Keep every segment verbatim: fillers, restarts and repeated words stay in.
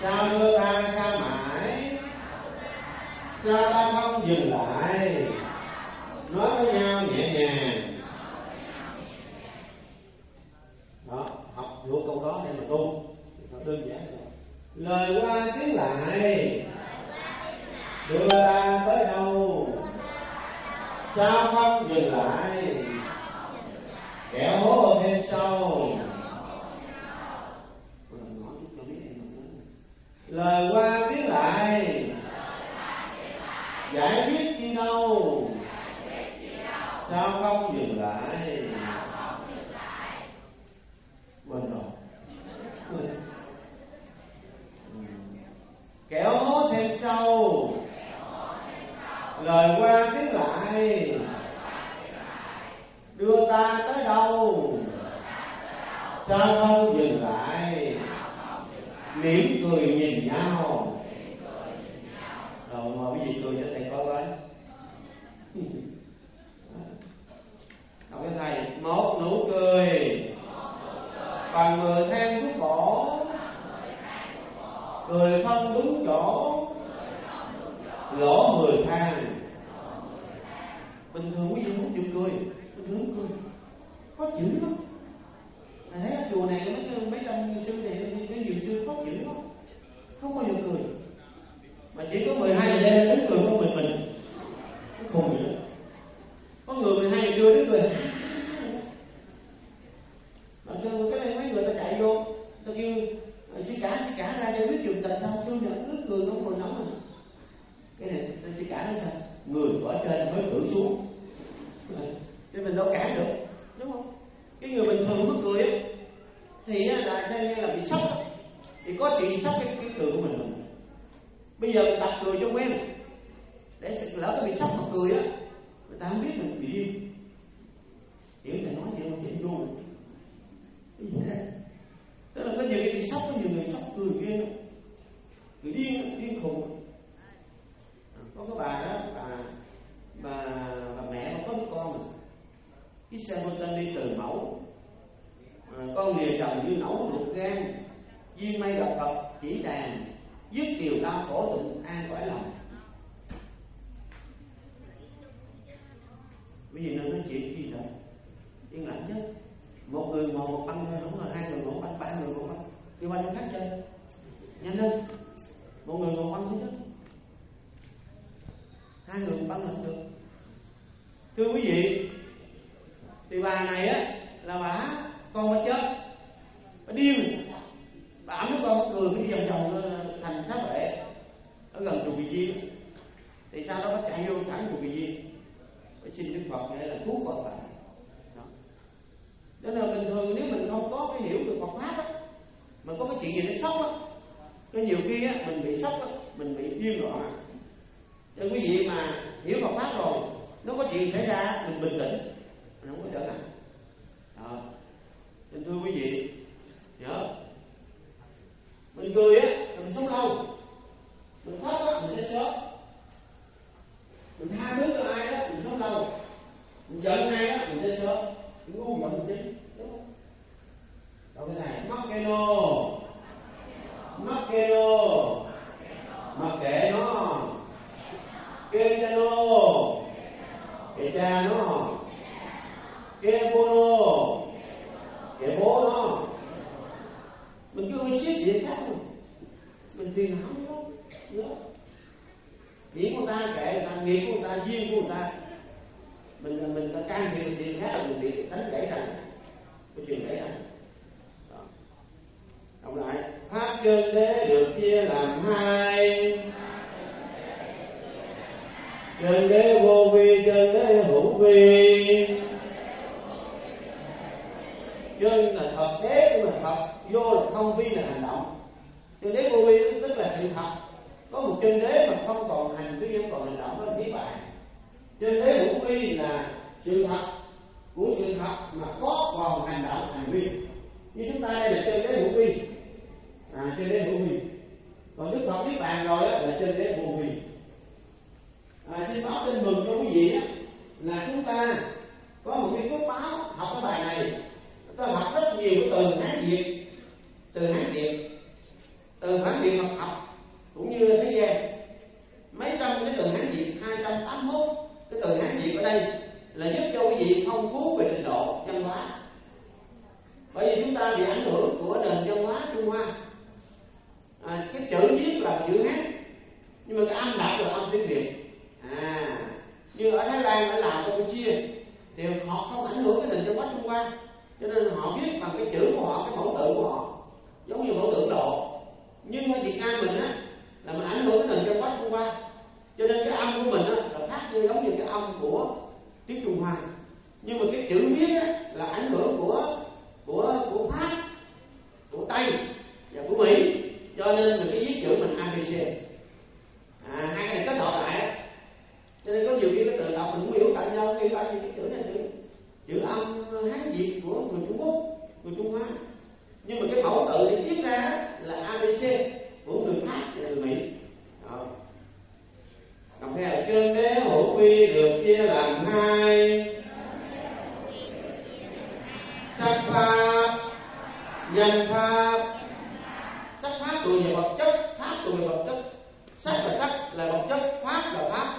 sao đưa ta xa mãi, sao ta không dừng lại, nói với nhau nhẹ nhàng. Đó, học vô câu đó để mà tu, đơn giản rồi. Lời qua tiếng lại, đưa ta tới đâu, sao không dừng lại, kẻo hố thêm sâu. Lời qua tiếng lại, giải quyết chi đâu, sao không dừng lại. Quên rồi. Kẻo hố thêm sâu, lời qua tiếng lại, đưa ta tới đâu, sao không dừng lại, mỉm cười nhìn nhau. Rồi mời quý vị cười cho thầy coi coi. Đọc cho thầy. Một nụ cười bằng mười than thuốc bổ, cười không đúng chỗ, lỗ mười than. Bình thường quý vị không chịu cười, bình thường không cười, khó chịu lắm. Thấy ở chùa này mấy mấy trăm sư này, cái nhiều sư khó chịu lắm, không bao giờ cười. Mà chỉ có mười hai giờ đêm đến cười không mình mình, nó khùng vậy đó. Có người mười hai giờ trưa đến cười. Mà cái này mấy người ta chạy vô, ta kêu xí cả xí cả ra cho biết chuyện tình sao tôi nhận nước cười không còn nóng à. Cái này ta xí cả nói sao? Người ở trên mới cử xuống, chứ mình đâu cản được, đúng không? Cái người bình thường mới cười á, thì là theo như là bị sốc, thì có chuyện sốc cái cái cười của mình. Bây giờ mình tập cười cho quen, để lỡ cái bị sốc mà cười á, người ta không biết mình bị điên. Hiểu thầy nói vậy không? Chuyện luôn. Tức là có nhiều người bị sốc, có nhiều người sốc cười ghê lắm, cười điên, điên khùng. Có cái bà đó, bà bà, bà mẹ mà có đứa con mà, cái xe mô tô đi từ mẫu, à, con lìa chồng như nấu ruột gan, duyên mây gặp Phật chỉ đàn, dứt điều đau khổ tịnh an cõi lòng. Bây giờ nó nói chuyện gì vậy? Yên lặng chứ. Một người ngồi một băng thôi, không là hai người ngồi một băng, ba người ngồi một băng, đi qua chỗ khác chơi, nhanh lên. Một người ngồi một băng thôi chứ, hai người một băng là không được. Thưa quý vị, thì bà này á là bà con bà chết, bà điên, bà ẩm đứa con bà cười cái vòng vòng thành sát vệ ở gần chùa Kỳ Viên. Thì sau đó bà chạy vô thẳng chùa Kỳ Viên, bà xin Đức Phật để là cứu con bà. Nên là bình thường nếu mình không có cái hiểu được Phật pháp á, mà có cái chuyện gì nó sốc á, cái nhiều khi á mình bị sốc á, mình bị điên loạn. Cho quý vị mà hiểu Phật pháp rồi, nó có chuyện xảy ra mình bình tĩnh, mình không có trở nặng. Đó. Nên thưa quý vị, nhớ mình cười á là mình sống lâu, mình khóc á mình chết sớm, mình tha thứ cho ai đó mình sống lâu, mình giận ai đó mình chết sớm. Ngu giận một tí, đúng không? Đâu cái này mắc cái nô, mắc cái nô, mặc kệ nó, kê cha nô, kệ cha nó, kê cô nô, kệ bố nó. Mình cứ hơi siết gì khác không? Mình phiền não lắm, nhớ. Điển của ta kệ người ta, nghiệp của người ta, duyên của người ta. Mình mình ta can thiệp chuyện khác là mình bị đánh gãy rằng cái chuyện gãy rằng. Đọc lại, pháp chân đế được chia làm hai, chân đế vô vi, chân đế hữu vi. Chân là thật, đế cũng là thật, vô là không, vi là hành động. Chân đế vô vi tức là sự thật. Có một chân đế mà không còn hành vi, không còn hành động, đó là niết bàn. Chân đế hữu vi là sự thật của sự thật mà có còn hành động, hành vi. Như chúng ta đây là chân đế hữu vi, à, chân đế hữu vi. Còn Đức Phật niết bàn rồi là chân đế vô vi. À, xin báo tin mừng cho quý vị á, là chúng ta có một cái phước báo học cái bài này. Tôi học rất nhiều từ Hán Việt, từ Hán Việt từ Hán Việt Phật học cũng như thế gian. Mấy trăm cái từ Hán Việt, hai trăm tám mươi mốt cái từ Hán Việt ở đây là giúp cho quý vị phong phú về trình độ văn hóa. Bởi vì chúng ta bị ảnh hưởng của nền văn hóa Trung Hoa. À, cái chữ viết là chữ Hán, nhưng mà cái âm đọc là âm tiếng Việt. À, như ở Thái Lan, ở Lào, Campuchia thì họ không ảnh hưởng cái nền văn hóa Trung Hoa, cho nên họ viết bằng cái chữ của họ, cái mẫu tự của họ, giống như mẫu tự Độ. Nhưng ở Việt Nam mình á là mình ảnh hưởng cái nền văn hóa Trung Hoa, cho nên cái âm của mình á là phát như giống như cái âm của tiếng Trung Hoa. Nhưng mà cái chữ viết á là ảnh hưởng của của của Pháp, của Tây và của Mỹ, cho nên mình cái viết chữ mình a bê xê. À, hai cái này kết hợp lại á, cho nên có nhiều khi cái tự đọc mình cũng hiểu tại nhau khi tại vì cái chữ này chữ chữ âm Hán Việt của người Trung Quốc, người Trung Hoa. Nhưng mà cái mẫu tự thì viết ra là a bê xê của người Pháp và người Mỹ. Đó. Đồng theo trên đế hữu vi được chia làm hai: sắc pháp, danh pháp. Sắc pháp thuộc về vật chất, pháp thuộc về vật chất. Sắc là sắc là vật chất, pháp là pháp.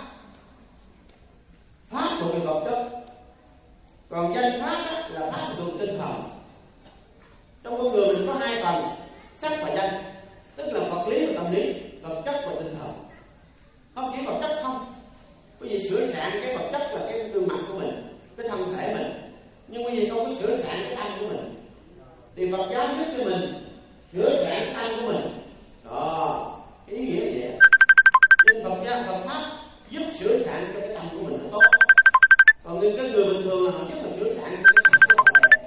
Pháp thuộc về vật chất, còn danh pháp là pháp thuộc về tinh thần. Trong con người mình có hai phần, sắc và danh, tức là vật lý và tâm lý, vật chất và tinh thần. Không chỉ vật chất không, bởi vì sửa soạn cái vật chất là cái gương mặt của mình, cái thân thể mình, nhưng bởi vì không có sửa soạn cái tâm của mình, thì Phật giáo giúp cho mình sửa soạn cái tâm của mình. Đó, cái ý nghĩa vậy. Nên Phật giáo, Phật pháp giúp sửa soạn cho cái tâm của mình nó tốt. Còn những cái người bình thường họ giúp là sửa soạn cái tâm của họ đẹp.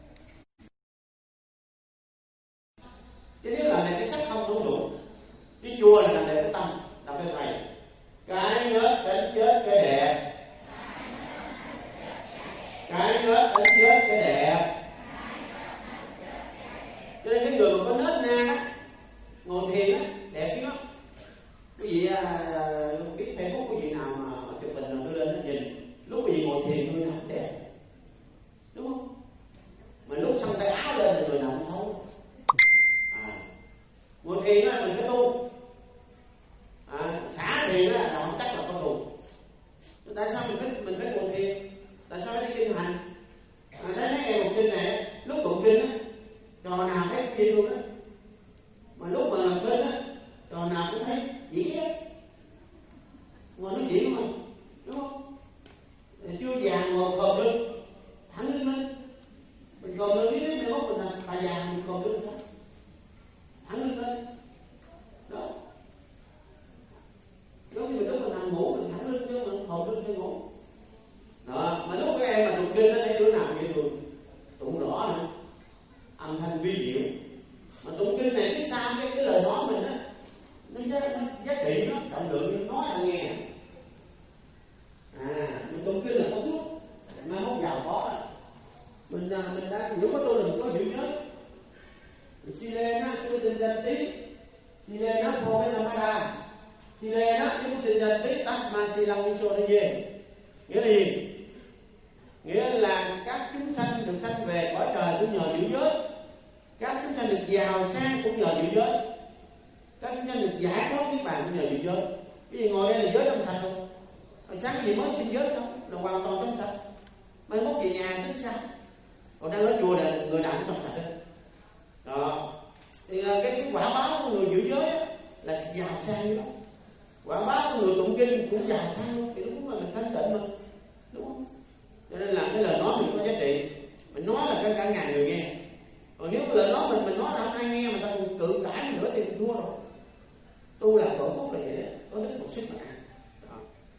Chứ nếu là này cái sắc không đủ đủ, cái chùa là làm đẹp cái tâm, đọc cái thầy. Cái nhớt đến chết cái đẹp, cái nhớt đến chết cái đẹp. Cho nên cái người mà có nết na ngồi thiền á đẹp lắm. Quý vị biết Facebook quý vị nào mà chụp hình nào đưa lên nó nhìn, lúc quý vị ngồi thiền người nào cũng đẹp, đúng không? Mà lúc xăm tay áo lên thì người nào cũng xấu. À, ngồi thiền á mình phải tu. À, xả thiền á là không chắc là có tu. Tại sao mình phải mình phải ngồi thiền? Tại sao phải đi kinh hành? À, thấy mấy em học sinh này lúc tụng kinh á, trò nào thấy gì luôn á, mà lúc mà làm kinh á, trò nào cũng thấy diễn á, ngồi nói chuyện mà, đúng không? Chưa già ngồi khom lưng, thẳng lưng lên, mình khom lưng biết mấy mốt mình là bà già mình khom lưng sao? Thẳng lưng lên, đó. Giống như mình lúc mình nằm ngủ mình thẳng lưng chứ mình khom lưng cho ngủ. Đó, mà lúc các em mà tụng kinh á thấy đứa nào vậy thường tụng rõ nữa, âm thanh vi diệu. Mà tụng kinh này biết sao cái cái lời nói mình á nó giá, nó giá trị nó trọng lượng nói là nghe. À, mình tụng kinh là có thuốc, mai mốt giàu có à. Mình mình đã hiểu có tôi là mình có hiểu nhớ. Mình si lê nó sư tinh danh tí, si lê nó phô với samada, si lê nó cái tinh danh tí tasma si lăng mi so về. Nghĩa là gì? Nghĩa là các chúng sanh được sanh về cõi trời cũng nhờ giữ giới, các chúng sanh được giàu sang cũng nhờ giữ giới, các chúng sanh được giải thoát niết bàn cũng nhờ giữ giới. Cái gì ngồi đây là giới trong sạch không? Hồi sáng cái gì mới xin giới xong là hoàn toàn trong sạch, mai mốt về nhà tính sao? Còn đang ở chùa là người nào cũng trong sạch hết. Đó, thì cái, cái quả báo của người giữ giới á, là giàu sang như đó. Quả báo của người tụng kinh cũng giàu sang luôn, thì đúng là mình thanh tịnh mà, đúng không? Cho nên là cái lời nói mình có giá trị, mình nói là cho cả ngàn người nghe. Còn nếu cái lời nói mình mình nói là không ai nghe, mà ta còn cự cãi nữa thì mình thua rồi. Tu là tổ phúc là vậy đó, có đức một sức mạnh. Đó.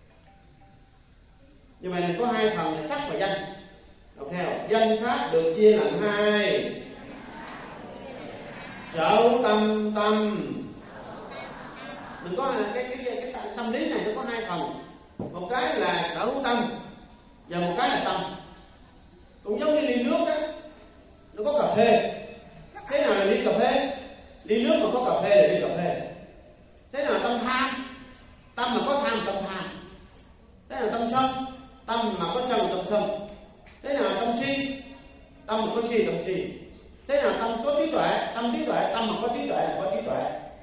Nhưng mà mình có hai phần là sắc và danh. Đọc theo, danh pháp được chia làm hai: sở hữu tâm tâm. Mình có cái cái, cái cái tâm lý này nó có hai phần, một cái là sở hữu tâm và một cái là tâm. Cũng giống như ly nước á, nó có cà phê. Thế nào là ly cà phê? Ly nước mà có cà phê là ly cà phê. Thế nào là tâm tham? Tâm mà có tham là tâm tham. Thế nào là tâm sân? Tâm mà có sân là tâm sân. Thế nào là tâm si? Tâm mà có si là tâm si. Thế nào là tâm có trí tuệ? Tâm trí tuệ, tâm mà có trí tuệ là có trí tuệ.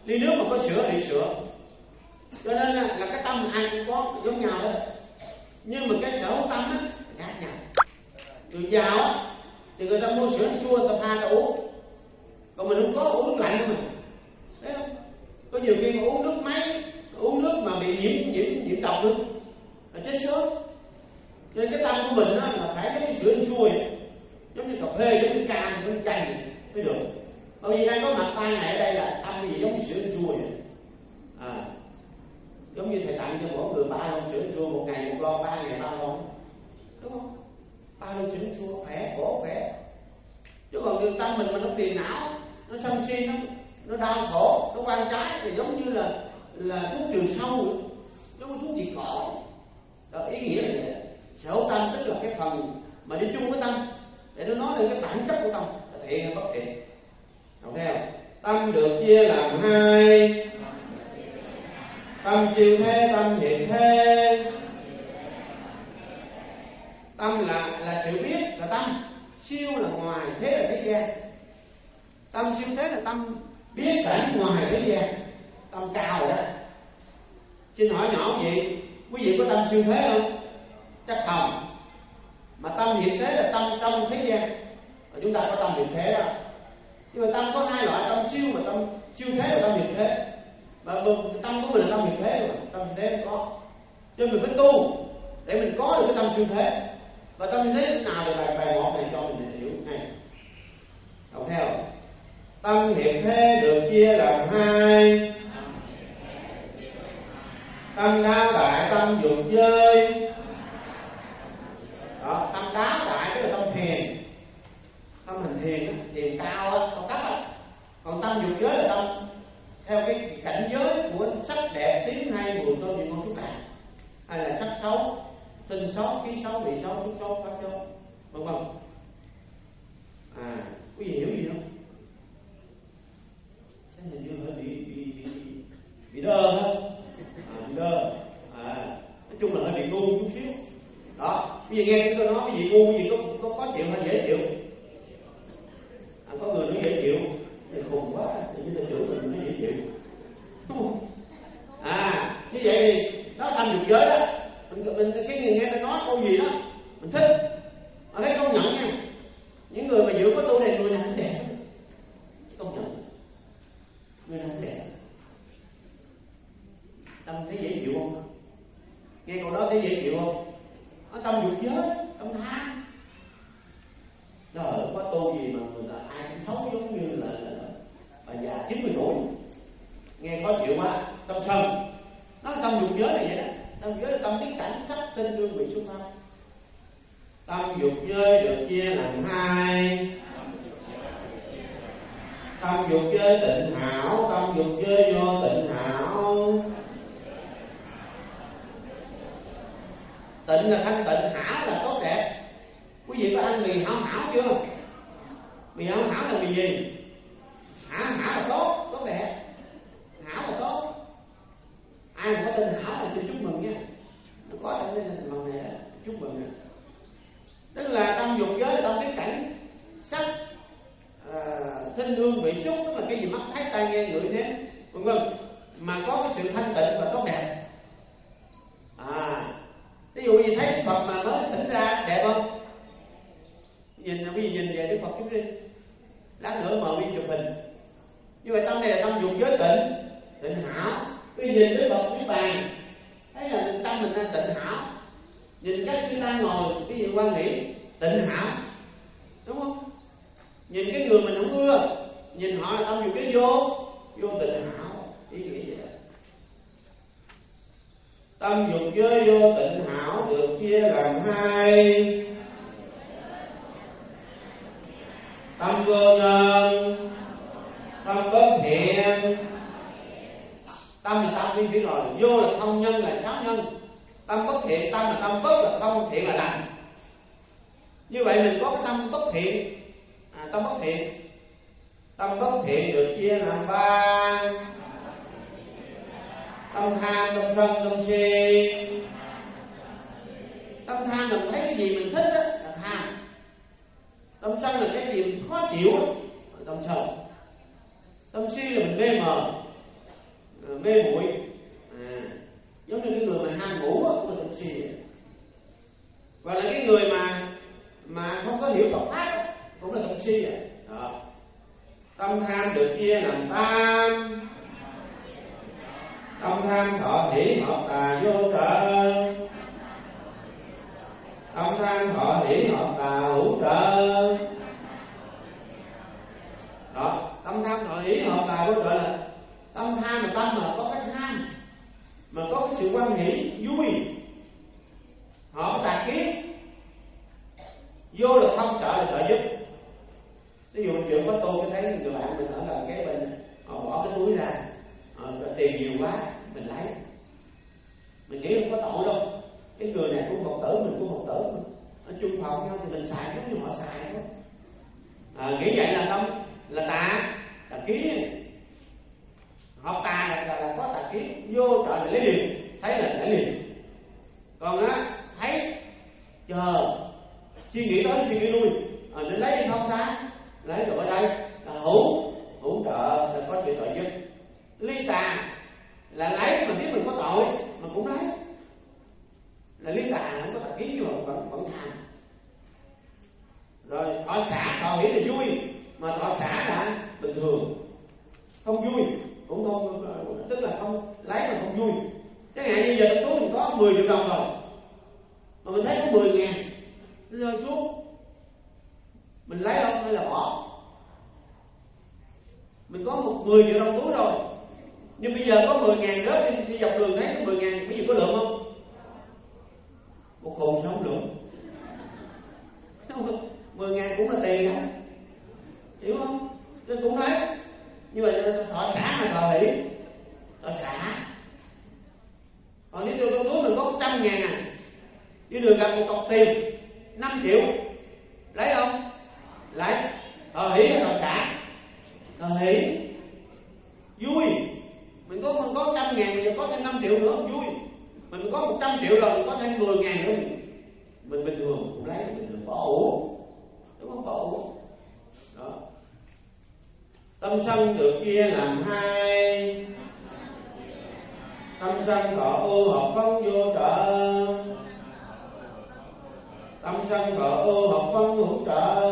ly nước mà có sữa thì sữa. Cho nên là, là cái tâm ai cũng có giống nhau đó, nhưng mà cái sở hữu tâm á khác nhau. Người giàu á thì người ta mua sữa chua người ta pha ra uống, còn mình không có uống nước lạnh của mình, thấy không? Có nhiều khi mà uống nước máy, uống nước mà bị nhiễm nhiễm nhiễm độc luôn là chết sớm. Nên cái tâm của mình á là phải giống như sữa chua vậy, giống như cà phê, giống như cam, giống như chanh mới được. Bởi vì đang có mặt tay này ở đây là tâm gì giống như sữa chua vậy. À, giống như thầy tặng cho mỗi người ba lon sữa chua, một ngày một lon, ba ngày ba lon, đúng không? Ba lon sữa chua khỏe, khổ khỏe. Chứ còn người tâm mình mà nó phiền não, nó sân si, nó nó đau khổ, nó quan trái thì giống như là là thuốc trừ sâu, giống như thuốc diệt cỏ. Đó, ý nghĩa là vậy. Sở hữu tâm tức là cái phần mà đi chung với tâm, để nó nói lên cái bản chất của tâm là thiện hay bất thiện. Học theo tâm được chia làm hai: tâm siêu thế, tâm hiện thế. Tâm là là sự biết, là tâm. Siêu là ngoài, thế là thế gian. Tâm siêu thế là tâm biết cảnh ngoài thế gian, tâm cao rồi đó. Xin hỏi nhỏ gì, quý vị có tâm siêu thế không? Chắc không. Mà tâm hiện thế là tâm trong thế gian, và chúng ta có tâm hiện thế đó. Nhưng mà tâm có hai loại, tâm siêu và tâm siêu thế và tâm hiện thế. Và tâm của mình là tâm hiện thế, mà tâm hiện thế không có. Cho nên mình phải tu để mình có được cái tâm siêu thế. Và tâm thế thế nào là bài bài một này cho mình hiểu ngay. Học theo. Tâm hiện thế được chia làm hai: tâm đáo đại, tâm dục chơi. Đó, tâm đáo đại tức là tâm thiền, tâm hành thiền, thiền cao á, cao cấp á. Còn tâm dục giới là tâm theo cái cảnh giới của sắc đẹp, tiếng hay, mùi thơm, vị ngon xúc lạc, hay là sắc xấu, tinh xấu, khí xấu, vị xấu, xúc xấu, pháp xấu, vân vân. À, quý vị hiểu gì không? Thế hình như hơi bị bị bị bị đơ ha, à, bị đơ. À, nói chung là hơi bị ngu chút xíu. Đó, bây giờ nghe tôi nói cái gì ngu, cái gì có có khó chịu hay dễ chịu? À, có người nói dễ chịu, thì khùng quá, thì như là trưởng mình nói dễ chịu. À, như vậy thì nó thành dục giới đó. Mình, mình cái người nghe tôi nói câu gì đó mình thích, mà thấy công nhận nha, những người mà giữ có tu này người nào cũng đẹp, công nhận người nào cũng đẹp. Tâm thấy dễ chịu không? Nghe câu đó thấy dễ chịu không? Nó tâm dục giới, tâm tham. Trời ơi, có tu gì mà người ta ai cũng xấu giống như là, là, là bà già chín mươi tuổi, nghe khó chịu quá. Tâm sân, nó tâm dục giới là vậy đó. Tâm dục giới là tâm biết cảnh sắc tinh lương vị xúc pháp. Tâm dục giới được chia làm hai: tâm dục giới tịnh hảo, tâm dục giới vô tịnh hảo. Tịnh là thanh tịnh, hảo là tốt đẹp. Quý vị có ăn mì hảo hảo chưa? Mì hảo hảo là mì gì? Hảo hảo là tốt, tốt đẹp. Hảo là tốt. Ai mà có tên hảo là xin chúc mừng nha. Nó có ở đây lần này đó, chúc mừng nè. Tức là tâm dục giới là tâm biết cảnh sắc, à, thinh hương vị xúc, tức là cái gì mắt thấy tai nghe ngửi nếm, vân vân, mà có cái sự thanh tịnh và tốt đẹp. À, ví dụ như thấy Đức Phật mà mới tỉnh ra đẹp không? Nhìn là bây giờ nhìn về Đức Phật chút đi, lát nữa mời đi chụp hình. Như vậy tâm này là tâm dục giới tịnh, tịnh hảo. Bây giờ nhìn Đức Phật cái bàn, thấy là tâm mình đang tịnh hảo. Nhìn các sư đang ngồi, cái gì quan nghĩ, tịnh hảo, đúng không? Nhìn cái người mình không ưa, nhìn họ là tâm dục giới vô, vô tịnh hảo, ý nghĩa vậy đó. Tâm dục giới vô tịnh hảo được chia làm hai: tâm vô nhân, tâm bất thiện. Tâm là tâm biết biết rồi, vô là không, nhân là sáu nhân. Tâm bất thiện, tâm là tâm bất là không, thiện là lành. Như vậy mình có cái tâm bất thiện, à, tâm bất thiện. Tâm bất thiện được chia làm ba: tâm tham, tâm sân, tâm si. Tâm tham là thấy cái gì mình thích đó, là tham. Tâm sân là cái gì mình khó chịu đó, là tâm sân. Tâm si là mình mê mờ, mê muội, à, giống như cái người mà ham ngủ cũng là tâm si. Và là cái người mà mà không có hiểu Phật pháp cũng là tâm si. Đó. Tâm tham được chia làm tam: tâm tham thọ hỷ hợp tà vô trợ, tâm tham thọ hỷ hợp tà hữu trợ. Đó, tâm tham thọ hỷ hợp tà hữu trợ là tâm tham là tâm mà có cái tham, mà có cái sự quan hỷ vui, họ tà kiến. Vô là không trợ là trợ giúp. Ví dụ chuyện có tôi cái thấy người bạn mình ở gần cái bên, họ bỏ cái túi ra, họ tiền nhiều quá mình lấy, mình nghĩ không có tội đâu. Cái người này cũng Phật tử, mình cũng Phật tử, ở chung phòng nhau thì mình xài giống như họ xài thôi. À, nghĩ vậy là tâm là tà, tà kiến. Họ tà là, là, là có tà kiến, vô trợ là lấy liền, thấy là lấy liền. Còn á thấy chờ suy nghĩ tới suy nghĩ lui, à, để lấy không ta, lấy rồi ở đây là hữu hữu trợ là có sự trợ giúp. Ly tà là lấy mà biết mình có tội mà cũng lấy, là ly tà không có tà kiến nhưng mà vẫn vẫn tham. Rồi thọ xả, thọ hỷ là vui, mà thọ xả là bình thường, không vui cũng không, tức là không lấy mà không vui. Chẳng hạn như giờ trong túi mình có mười triệu đồng rồi, mà mình thấy có mười ngàn nó rơi xuống, mình lấy không hay là bỏ? Mình có một mười triệu đồng túi rồi, nhưng bây giờ có mười ngàn rớt đi, đi dọc đường thấy có mười ngàn, cái gì có lượng không? Một hồn sao không lượng? Mười ngàn cũng là tiền hả? Hiểu không? Nên cũng thấy. Như vậy thọ xả là thọ hỷ, thọ xả. Còn nếu trong túi mình có một trăm ngàn à, đi đường gặp một cọc tiền năm triệu, lấy không? Lấy. Thọ hỷ hay thọ xả? Thọ hỷ. Vui. Mình có mình có trăm ngàn, mình có thêm năm triệu nữa, vui. Mình có một trăm triệu rồi, mình có thêm mười ngàn nữa, mình bình thường cũng lấy, mình đừng bỏ ủ, đúng không? Bỏ ủ. Đó. Tâm sân được chia làm hai: tâm sân thọ ưu hợp phân vô trợ, tâm sân thọ ưu hợp phân hữu trợ.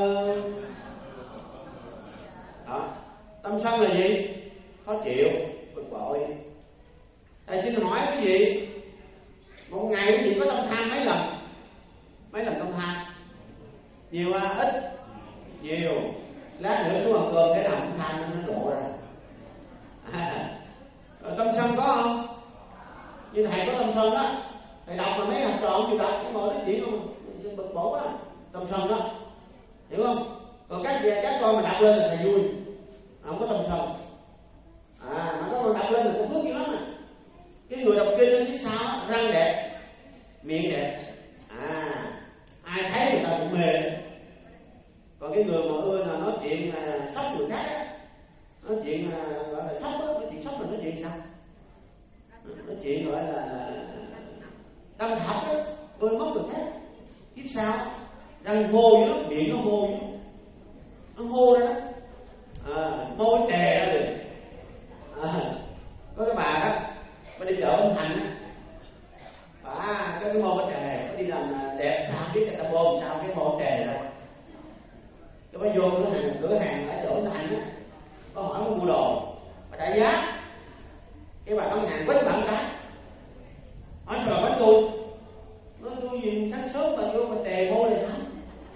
Đó. Tâm sân là gì? Khó chịu, bực bội. Thầy xin hỏi cái gì? Một ngày quý vị có tâm tham mấy lần? Mấy lần tâm tham? Nhiều à? Ít? Nhiều. Lát nữa xuống ăn cơm thế nào cũng tham nó lộ ra. À, tâm sân có không? Như thầy có tâm sân đó, thầy đọc mà mấy học trò không chịu đọc, có ngồi nói chuyện không? Bực bội đó, tâm sân đó, hiểu không? Còn các các con mà đọc lên là thầy vui, không có tâm sân. À, mà các con đọc lên là có phước dữ lắm à. Cái người đọc kinh lên phía sau răng đẹp, miệng đẹp, à, ai thấy người ta cũng mê. Còn cái người mà ưa là nói chuyện là sốc người khác á, nói chuyện là gọi là sốc á, nói chuyện sốc là nói chuyện sao? Nói chuyện gọi là tâm thập á, ưa mất người khác. Kiếp sao? Răng hô dữ lắm, miệng nó hô dữ, nó hô ra đó, à, môi trề ra được. À, có cái bà đó, bà đi chợ ông Thành á, bà cái môi bà trề, bà đi làm đẹp sao biết người ta bơm sao cái môi trề ra. Cái bà vô cửa hàng, cửa hàng ở chỗ Thành á, có hỏi có mua đồ, bà trả giá, cái bà bán hàng quýt bạn cái, hỏi sao bà bánh tôi, nói tôi gì sáng sớm mà vô mà trề môi này sao?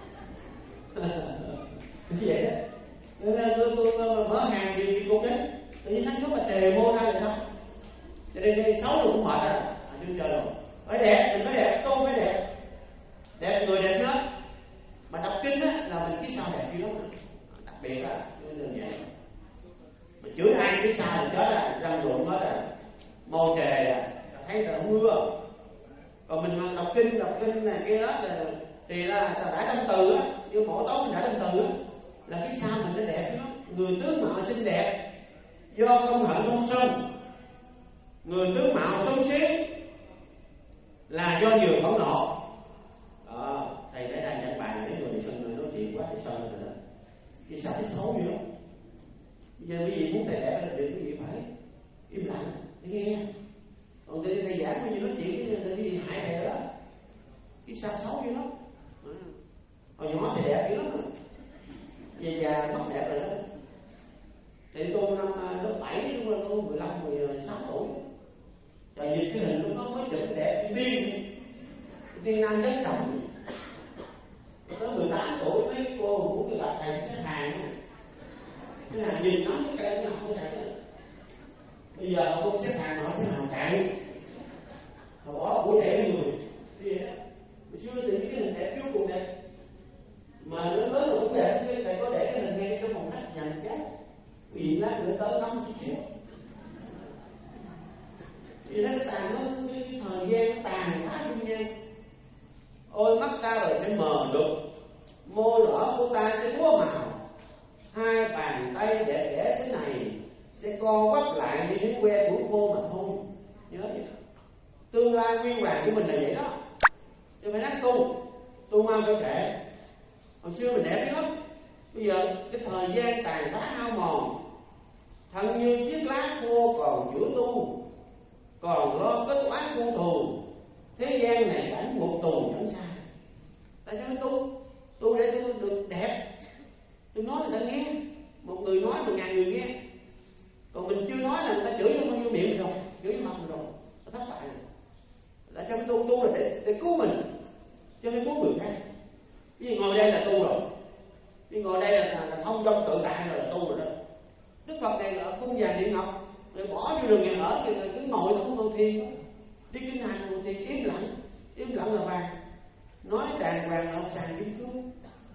Như vậy đó, tôi tôi tôi mở hàng thì cô kính. Tự nhiên sáng suốt mà trề mô ra là sao? Cho nên cái xấu rồi cũng mệt rồi, à, chưa chơi rồi. Phải đẹp, mình phải đẹp, tôi phải đẹp. Đẹp người đẹp nhất. Mà đọc kinh á là mình biết sao đẹp dữ lắm. Đặc biệt là như vậy. Mà chửi ai biết sao là chết là răng ruộng hết rồi, mô trề à, thấy là không mưa. Còn mình mà đọc kinh, đọc kinh này kia đó là thì là đã tâm từ á, như phổ tố mình đã tâm từ á, là cái sao mình nó đẹp lắm. Người tướng mạo xinh đẹp do công hận không sân, người tướng mạo xấu xí là do nhiều phẫn nộ. Đó, thầy để ra nhận bài mấy người sân người nói chuyện quá thì sân rồi đó, cái sao thấy xấu vậy đó. Bây giờ quý vị muốn thầy đẹp là quý vị phải im lặng, thì nghe. Còn thầy, thầy giảng bao nhiêu nói chuyện thầy đi hại thầy đó, cái sao xấu như nó. Hồi nhỏ thì đẹp dữ lắm, về già mất đẹp rồi đó. Thì tôi năm lớp bảy lúc đó tôi mười lăm mười sáu tuổi. Trời dịch cái hình lúc đó mới chụp đẹp điên, tiên nam chất trọng. Tới mười tám tuổi mấy cô cũng đi gặp thầy xếp hàng á. Cái hàng nhìn nắm cái cây nó không thầy đó. Bây giờ họ không xếp hàng, họ xếp hàng cạn. Họ bỏ của trẻ người. Đi vậy đó. Hồi xưa thì cái hình đẹp vô cùng đẹp. Mà nó lớn rồi cũng đẹp, cái thầy có để cái hình ngay trong phòng khách dành cái. Cái gì lát nữa tới năm chút xíu. Vì nó cái tàn nó, cái, cái thời gian nó tàn quá dung nhan. Ôi mắt ta rồi sẽ mờ đục, môi đỏ của ta sẽ múa màu, hai bàn tay đẹp đẽ thế này sẽ co quắp lại như những que của khô mà thôi. Nhớ vậy đó. Tương lai nguyên vàng của mình là vậy đó. Chứ phải đáng tu, tu mau cho trẻ. Hồi xưa mình đẹp lắm. Bây giờ cái thời gian tàn phá hao mòn, thân như chiếc lá khô còn giữa tu, còn lo kết oán vô thù. Thế gian này cảnh một tù chẳng sai. Tại sao tu? Tu để tôi được đẹp. Tôi nói người ta nghe. Một người nói một ngàn người nghe. Còn mình chưa nói là người ta chửi cho bao nhiêu miệng rồi, chửi mặt rồi, nó thất bại rồi. Tại sao tu? Tu là để, để cứu mình, chứ không cứu người khác. Vì ngồi đây là tu rồi, vì ngồi đây là, là, là thông dong tự tại rồi là tu rồi đó. Đức Phật này ở cung vàng điện ngọc, rồi bỏ vô đường nhà ở thì cứ ngồi không ngồi thiền, đi kinh hành ngồi thiền im lặng, im lặng là vàng, nói đàng hoàng là sàn kim cương.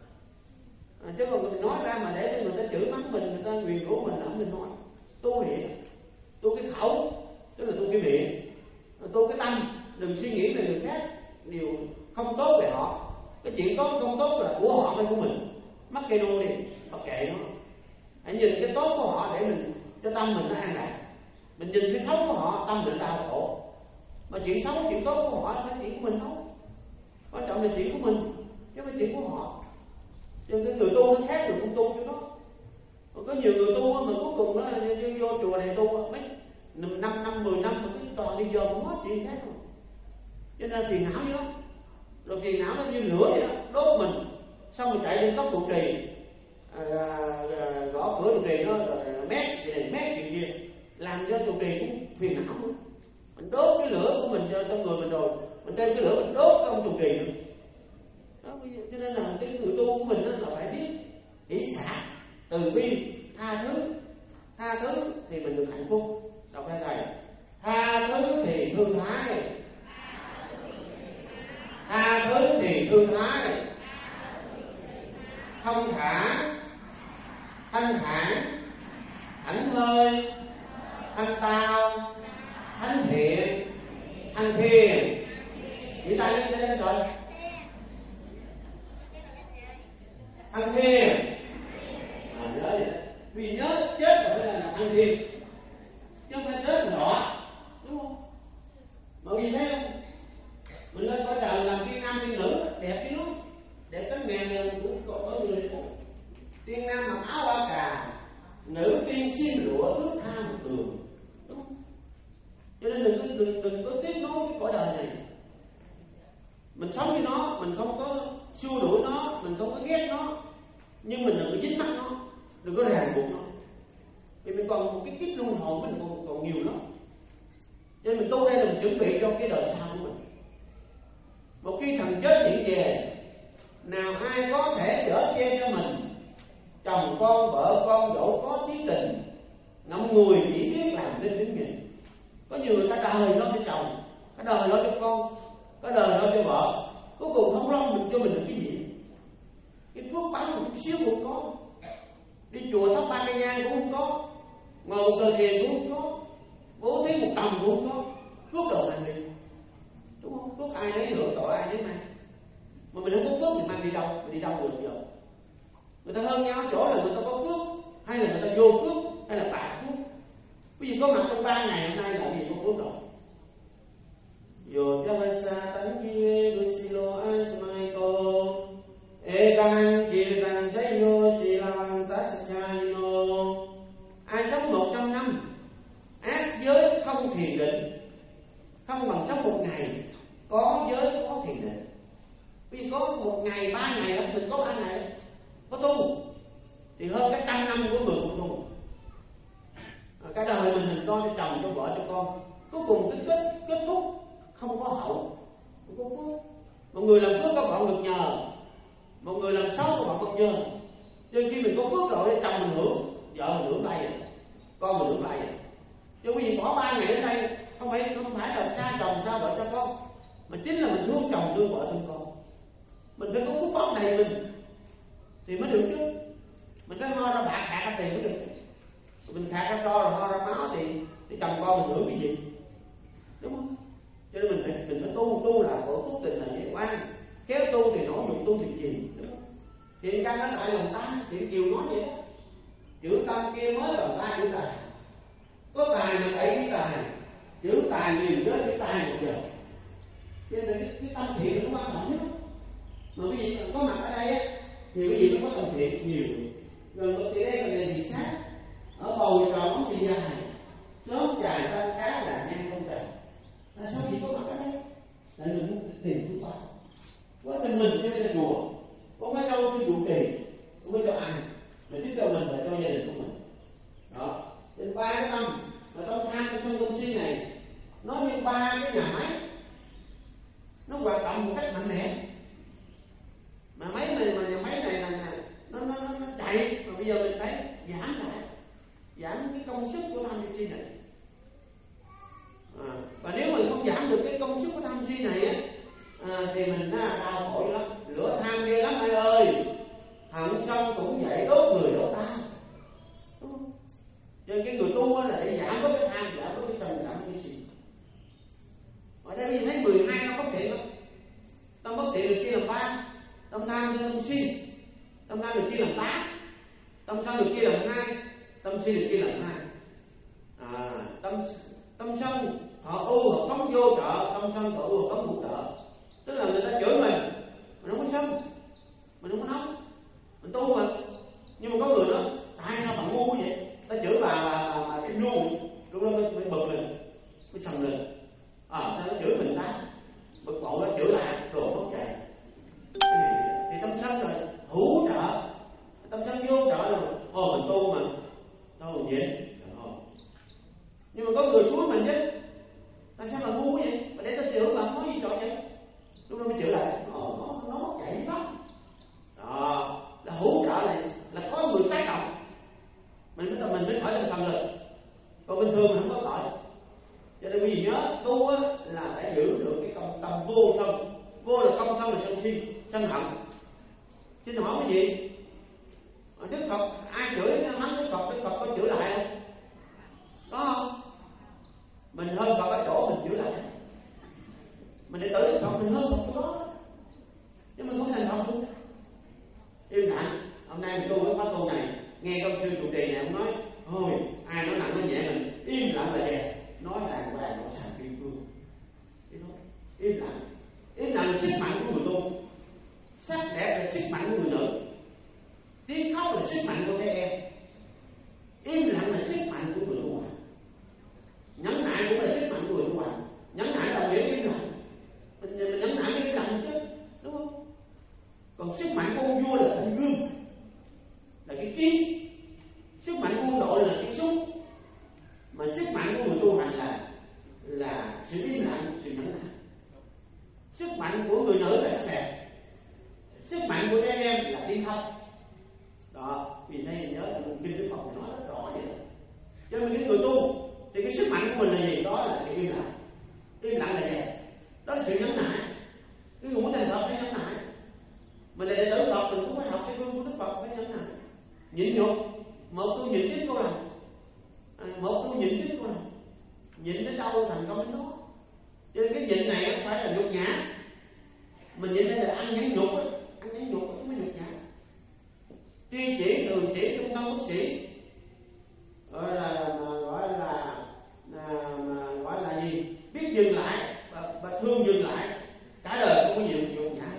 À, chứ còn mình nói ra mà để cho người ta chửi mắng mình, người ta nguyền rủa mình là mình nói. Tu niệm, tu cái khẩu, tức là tu cái miệng, tu cái tâm, đừng suy nghĩ về người khác điều không tốt về họ. Cái chuyện tốt không tốt là của họ hay của mình, mắc cây đua đi, mặc kệ nó. Hãy nhìn cái tốt của họ để mình cho tâm mình nó an lạc. Mình nhìn cái xấu của họ, tâm mình đau khổ. Mà chuyện xấu, chuyện tốt của họ là chuyện của mình thôi. Quan trọng là chuyện của mình, chứ không phải chuyện của họ. Cho cái người tu nó khác người không tu cho nó. Còn có nhiều người tu mà cuối cùng nó vô chùa này tu mấy năm năm mười năm mà cứ toàn đi vô không hết chuyện khác không. Cho nên phiền não dữ lắm. Rồi phiền não nó như lửa vậy đó, đốt mình. Xong rồi chạy lên tóc trụ trì, à, à, gõ cửa trụ trì nó rồi mét vậy này mét chuyện kia, làm cho trụ trì cũng phiền não nữa. Mình đốt cái lửa của mình cho trong người mình rồi, mình đem cái lửa mình đốt cái ông trụ trì nữa. Đó, cho nên là cái người tu của mình đó là phải biết hỷ xả, từ bi, tha thứ. Tha thứ thì mình được hạnh phúc. Đọc theo thầy. Tha thứ thì thư thái, tha thứ thì thư thái, thông thả, thanh thản, thảnh thơi, thanh tao, thánh thiện, thanh thiền. Chỉ tay lên lên rồi. Thanh thiền. À, nhớ vậy. Vì nhớ chết rồi phải là thanh thiền, chứ không phải chết rõ, đúng không? Mọi người thấy không? Mình lên coi trời làm tiên nam tiên nữ đẹp chứ, đẹp tới ngàn lần cũng còn có người đó. Tiên nam mặc áo hoa cà, nữ tiên xin lụa nước tha một đường, đúng không? Cho nên đừng có đừng, đừng có tiếc nối cái cõi đời này. Mình sống với nó, mình không có xua đuổi nó, mình không có ghét nó, nhưng mình đừng có dính mắc nó, đừng có ràng buộc nó. Vì mình còn một cái kiếp luân hồi mình còn, còn nhiều lắm. Cho nên mình tu đây là mình chuẩn bị cho cái đời sau của mình. Một khi thần chết hiện về, nào ai có thể chở che cho mình, chồng con, vợ con, dẫu có tiếng tình, ngậm ngùi chỉ biết làm nên đứng nhìn. Có nhiều người ta đời lo cho chồng, cái đời lo cho con, cái đời lo cho vợ, cuối cùng không lo được cho mình được cái gì. Cái phước báo một chút xíu cũng có, đi chùa thắp ba cây nhang cũng không có, ngồi một tờ thiền cũng không có, bố thí một đồng cũng không có. Phước đồ làm gì? Đúng không? Phước ai nấy hưởng, tội ai nấy mang. Mà mình không có phước thì mang đi đâu? Mình đi đâu được giờ? Người ta hơn nhau chỗ là người ta có phước, hay là người ta vô phước, hay là bạc phước. Cái gì có mặt trong ba ngày hôm nay là gì có phước rồi. Yo Yavasa Tankiye Gusilo Asmaiko Ekan Chiran Sayo Silang Taschaino. Ai sống một trăm năm ác giới không thiện thiền định, không bằng sống một ngày có giới có thiền định. Vì có một ngày ba ngày đó, mình có ba ngày có tu thì hơn cái trăm năm của người không tu. Cái đời mình mình con cho chồng cho vợ cho con, cuối cùng cái kết kết thúc không có hậu, không có phước. Một người làm phước có còn được nhờ, một người làm xấu có còn không nhờ. Cho nên khi mình có phước rồi, chồng mình hưởng, vợ mình hưởng lại, con mình hưởng lại. Cho quý vị bỏ ba ngày đến đây không phải không phải là xa chồng xa vợ xa con, mà chính là mình thương chồng thương vợ thương con. Mình phải có phước báo này mình thì mới được chứ. Mình phải ho ra bạc khạc ra tiền mới được. Mình khạc ra cho rồi ho ra máu thì thì chồng con mình hưởng cái gì, đúng không? Cho nên mình phải mình phải tu tu là của phước tình là vậy quan. Kéo tu thì nổi dụng tu thì trì, đúng không? Thiện căn nó tại lòng ta, thiện chiều nói vậy đó. Chữ tâm kia mới lòng ta chữ tài. Có tài mà tại cái tài, chữ tài nhiều đến cái tài một giờ. Cho nên cái, cái tâm thiện nó quan trọng nhất. Mà cái gì có mặt ở đây á, thì cái gì nó có tâm thiện nhiều. Gần một tỷ đây là ngày thì sát, ở bầu tròn bóng thì dài, sớm trài tan cá là ngang không tràn. Là sao chỉ có mặt ở đây? Tại mình muốn tìm thứ ba. Quá tình mình cho cho chùa, không phải đâu sư trụ trì, không phải cho ai, mà chính cho mình và cho gia đình của mình. Đó, trên ba cái tâm mà trong tham trong sân công si này, nó như ba cái nhà máy, nó hoạt động một cách mạnh mẽ. Mà máy này mà nhà máy này là nó nó nó, nó chạy, mà bây giờ mình thấy giảm lại, giảm cái công suất của tham si này. À, và nếu mình không giảm được cái công suất của tham si này á, à, thì mình à, đau khổ lắm, lửa than ghê lắm ai ơi. Hận xong cũng vậy, đốt người đốt ta. Cho nên cái người tu là để giảm bớt cái tham, giảm bớt cái sân, giảm bớt cái gì. Ở đây mình thấy mười hai nó bất thiện lắm. Tâm bất thiện được chia làm ba, tâm tham tâm si, tâm tham được chia làm tám, tâm sân được chia làm hai, tâm si được chia làm hai. À, tâm tâm sân họ ưu họ cấm vô trợ, tâm sân họ ưu họ cấm hữu trợ. Tức là người ta chửi mình, mình không có sân, mình không có nóng, mình tu mà. Nhưng mà có người đó, tại sao bạn ngu vậy? Ta chửi bà bà bà cái ngu, lúc đó mới mới bực lên, mới sầm lên. À, sao nó chửi mình ta? Bực bội nó chửi lại, đồ mất chạy. Thì tâm sân rồi hữu trợ, tâm sân vô trợ rồi. Ồ mình tu mà, đâu mình dễ. Nhưng mà có người xuống mình chứ, tại sao mà ngu vậy? Mà để ta chửi mà nói gì trọn vậy? Lúc đó mới chửi lại, ồ nó nó mất chạy lắm. Đó, là hữu trợ này là có người tác động. Mình mới mình mới khỏi thành thần lực. Còn bình thường mình không có khỏi. Cho nên quý vị nhớ tu á, là phải giữ được cái công tâm vô sân. Vô là công tâm là sân si, sân hận. Xin hỏi cái gì? Đức Phật ai chửi mắng Đức Phật, Đức Phật có chửi lại không? Có không? Mình hơn Phật ở chỗ mình chửi lại. Mình đệ tử Đức Phật mình hơn Phật cái đó. Nhưng mình không thành Phật luôn. Im lặng. Hôm nay mình tu với pháp tu này, nghe công sư trụ trì này ông nói, thôi ai nói nặng nói nhẹ mình im lặng là đẹp, nói đàng hoàng nói sàng kim cương. Im lặng. Im lặng là sức mạnh của người tu. Sắc đẹp là sức mạnh của người nữ. Tiếng khóc là sức mạnh của các em. Im lặng là sức mạnh của người tu hành. Nhẫn nại cũng là sức mạnh của người tu hành. Nhẫn nại đồng nghĩa im lặng. Mình, mình nhẫn nại im lặng chứ, đúng không? Còn sức mạnh của ông vua là thanh gương, là cái kiến. Sức mạnh của quân đội là cái súng. Mà sức mạnh của người tu hành là là sự im lặng, sự nhẫn nại. Sức mạnh của người nữ là sắc đẹp. Sức mạnh của trẻ em là tiếng khóc. Đó, vì đây nhớ là một kinh Đức Phật nói rất rõ vậy đó. Cho nên cái người tu thì cái sức mạnh của mình là gì? Đó là sự im lặng. Im lặng là gì? Đó là sự nhẫn nại. Cái ngũ thành Phật phải nhẫn nại. Mình là đệ tử Phật mình cũng phải học cái gương của Đức Phật phải nhẫn nại. Nhịn nhục, một tu nhịn chín cô làm, à, một tu nhịn chín cô làm, nhịn đến đâu thành công đến đó. Cho nên cái nhịn này không phải là nhục nhã. Mình nhịn đây là ăn nhẫn nhục á, ăn nhẫn nhục chứ mới nhục nhã. Tri chỉ thường chỉ trung tâm bác sĩ, gọi là gọi là, là gọi là gì? Biết dừng lại và, và thương dừng lại. Cả đời không có nhiều nhục nhã.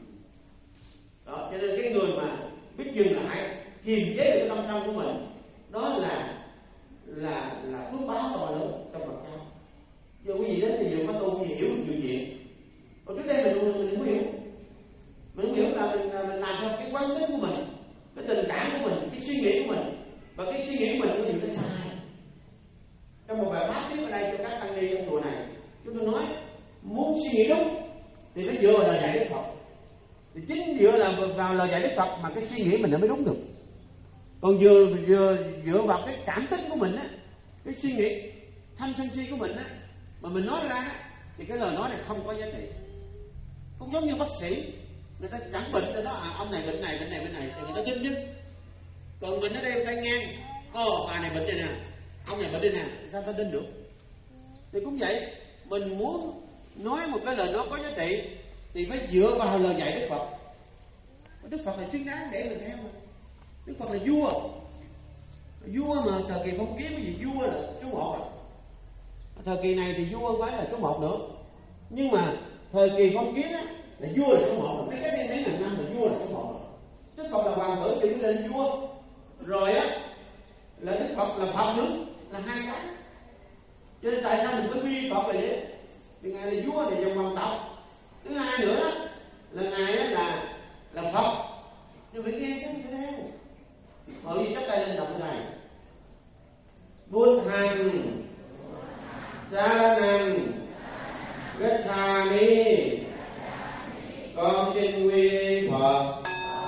Đó, cho nên cái người mà biết dừng lại, kiềm chế được tâm sân của mình, đó là là là phước báo to lớn trong Phật giáo. Giờ quý vị đến thì vừa có tu, vừa hiểu, vừa diện. Còn trước đây mình mình không hiểu. Mình không hiểu là mình, mình làm theo cái quán tính của mình, cái tình cảm của mình, cái suy nghĩ của mình. Và cái suy nghĩ của mình có nhiều cái sai. Trong một bài pháp tiếp ở đây cho các tăng ni trong chùa này, chúng tôi nói muốn suy nghĩ đúng thì phải dựa vào lời dạy Đức Phật. Thì chính dựa là vào lời dạy Đức Phật mà cái suy nghĩ mình nó mới đúng được. Còn vừa vừa dựa vào cái cảm tính của mình á, cái suy nghĩ tham sân si của mình á, mà mình nói ra á, thì cái lời nói này không có giá trị. Cũng giống như bác sĩ, người ta chẳng bệnh rồi đó, à, ông này bệnh này bệnh này bệnh này thì người ta tin chứ. Còn mình ở đây tay ngang, ồ bà này bệnh đây nè, ông này bệnh đây nè, sao ta tin được? Thì cũng vậy, mình muốn nói một cái lời nói có giá trị thì phải dựa vào lời dạy Đức Phật. Đức Phật là xứng đáng để mình theo mà. Đức Phật là vua, vua mà thời kỳ phong kiến cái gì vua là số một rồi. Thời kỳ này thì vua không phải là số một nữa, nhưng mà thời kỳ phong kiến á là vua là số một rồi. Mấy cái mấy ngàn năm là vua là số một rồi. Đức Phật là hoàng tử thì mới lên vua, rồi á là Đức Phật là Phật nữa, là hai cái. Cho nên tại sao mình phải quy Phật là vậy? Vì ngài là vua thì dòng hoàng tộc. Thứ hai nữa đó là ngài đó là là Phật, nhưng phải nghe chứ phải nghe. Mọi người chắc tay lên đọc cái này. Buddhang Saranang Gacchami. Con xin quy Phật.